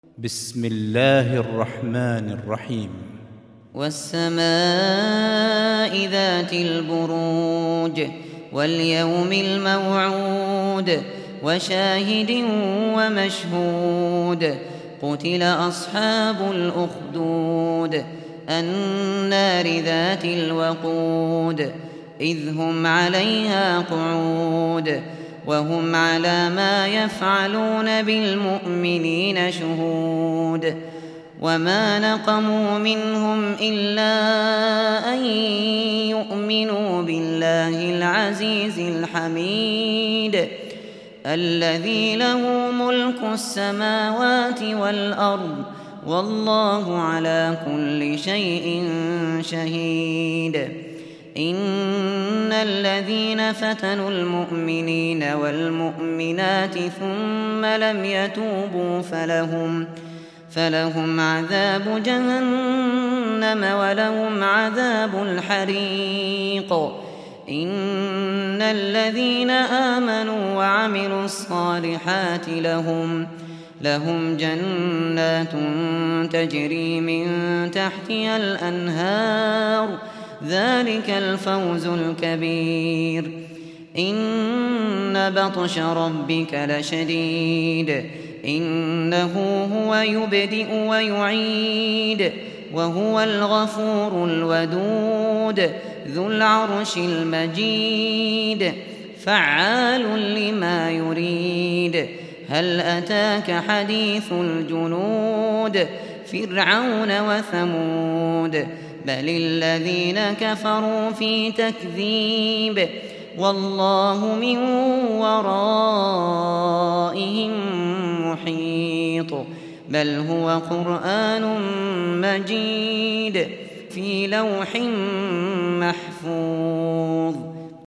بسم الله الرحمن الرحيم. والسماء ذات البروج واليوم الموعود وشاهد ومشهود قتل أصحاب الأخدود النار ذات الوقود إذ هم عليها قعود وهم على ما يفعلون بالمؤمنين شهود وما نقموا منهم إلا أن يؤمنوا بالله العزيز الحميد الذي له ملك السماوات والأرض والله على كل شيء شهيد. إن الذين فتنوا المؤمنين والمؤمنات ثم لم يتوبوا فلهم عذاب جهنم ولهم عذاب الحريق. إن الذين آمنوا وعملوا الصالحات لهم جنات تجري من تحتها الأنهار ذلك الفوز الكبير. إن بطش ربك لشديد إنه هو يبدئ ويعيد وهو الغفور الودود ذو العرش المجيد فعال لما يريد. هل أتاك حديث الجنود فرعون وثمود بل الذين كفروا في تكذيب والله من ورائهم محيط بل هو قرآن مجيد في لوح محفوظ.